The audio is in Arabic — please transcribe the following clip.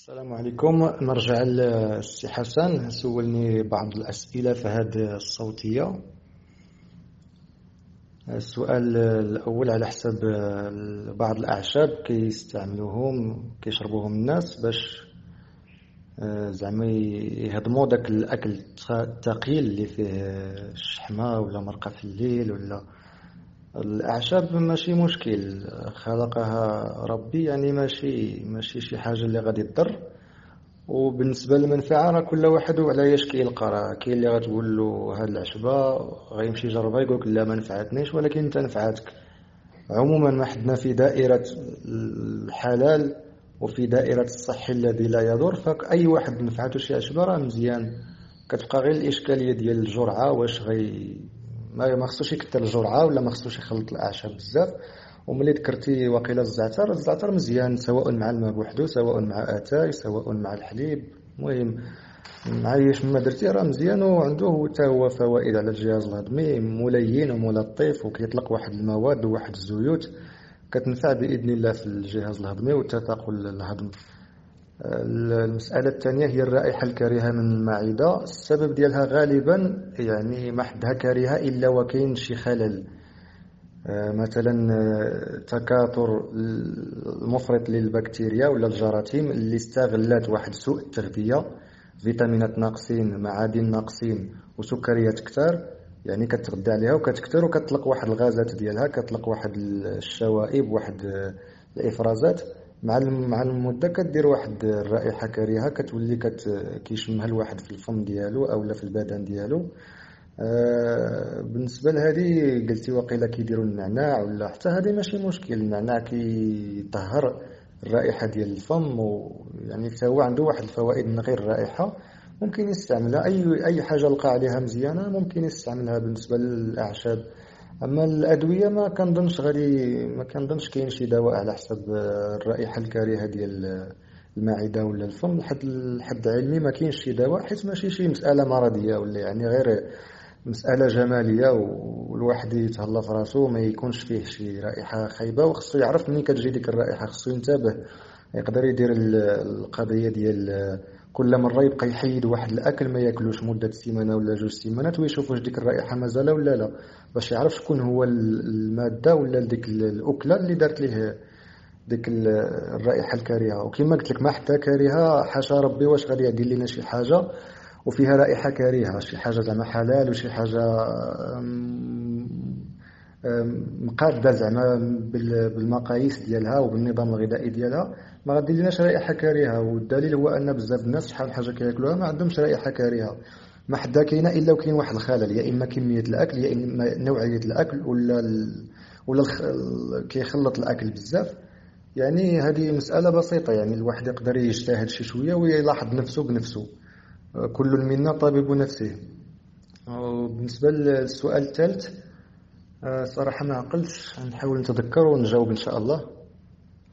السلام عليكم. نرجع للسي حسن، سولني بعض الأسئلة في هذه الصوتية. السؤال الأول على حسب بعض الأعشاب كيستعملوهم كيشربوهم الناس باش زعما يهضموا داك الأكل الثقيل اللي فيه الشحمة ولا مرقة في الليل. ولا الأعشاب ماشي مشكل، خلقها ربي، يعني ماشي شي حاجة اللي غادي تضر. وبالنسبه للمنفعه راه كل واحد وعلاش كيلقى، راه كاين اللي غتقول له هاد العشبه غيمشي يجربها يقول لك لا ما نفعتنيش، ولكن انت نفعتك. عموما ما حدنا في دائره الحلال وفي دائره الصحي الذي لا يضر، فاي واحد نفعته شي عشبه راه مزيان. كتبقى غير الاشكاليه ديال الجرعه، واش ما خصوش يكثر الجرعه ولا ما خصوش يخلط الاعشاب بزاف. وملي ذكرتي وقيله الزعتر مزيان، سواء مع الماء بوحدو، سواء مع اتاي، سواء مع الحليب. المهم معايش ما درتي راه مزيان، وعنده حتى هو فوائد على الجهاز الهضمي، ملين وملطف، وكيطلق واحد المواد وواحد الزيوت كتنفع باذن الله في الجهاز الهضمي وتثاقل الهضم. المسألة الثانية هي الرائحة الكريهة من المعدة. السبب ديالها غالبا يعني ما حدها كريهة إلا وكاين شي خلل، مثلا تكاثر المفرط للبكتيريا ولا الجراثيم اللي استغلت واحد سوء التغذية، فيتامينات ناقصين، معادن ناقصين، وسكريات كتار، يعني كتغذى عليها وكتكثر وكتطلق واحد الغازات ديالها، كتطلق واحد الشوائب، واحد الافرازات. مع المده كدير واحد الرائحه كريهه، كتولي كيشمها الواحد في الفم ديالو اولا في البدن ديالو. بالنسبه لهذه قلتي وقيلا كيديروا النعناع، ولا حتى هذه ماشي مشكل. النعناع كيطهر الرائحه ديال الفم، ويعني حتى هو عنده واحد الفوائد من غير الرائحه، ممكن يستعملها. اي حاجه لقى عليها مزيانه ممكن يستعملها بالنسبه للاعشاب. اما الادويه ما كنظنش كاين شي دواء على حسب الرائحه الكريهه ديال المعده ولا الفم. لحد علمي ما كاينش شي دواء، حيت ماشي شي مساله مرضيه، ولا يعني غير مسألة جمالية، والواحد يتهلا في راسو ما يكونش فيه شي رائحة خايبة، وخصو يعرف منين كتجي ديك الرائحة، خصو ينتبه. يقدر يدير القضية ديال كل مرة يبقى يحيد واحد الأكل ما ياكلوش مدة سيمانة ولا 2 سيمانات، ويشوف واش ديك الرائحة مازال ولا لا، باش يعرف شكون هو المادة ولا ديك الأكلة اللي دارت ليه ديك الرائحة الكريهة. وكما قلت لك ما حتى كريهة، حاشا ربي واش غادي يدير لنا شي حاجة وفيها رائحة كريهة، شي حاجة زعما حلال وشي حاجة مقادة زعما بالمقاييس ديالها وبالنظام الغذائي ديالها، ما غادي لناش رائحة كريهة. والدليل هو أن بزاف الناس شحال حاجة كياكلوها ما عندهمش رائحة كريهة. ما حدا كاينه الا وكاين واحد الخلل، يا اما كميه الاكل، يا اما نوعيه الاكل، ولا كيخلط الاكل بزاف. يعني هذه مسألة بسيطة، يعني الواحد يقدر يجتهد شي شوية ويلاحظ نفسه بنفسه. كل منا طبيب نفسه. وبالنسبة للسؤال الثالث صراحة ما عقلتش، نحاول نتذكر ونجاوب إن شاء الله.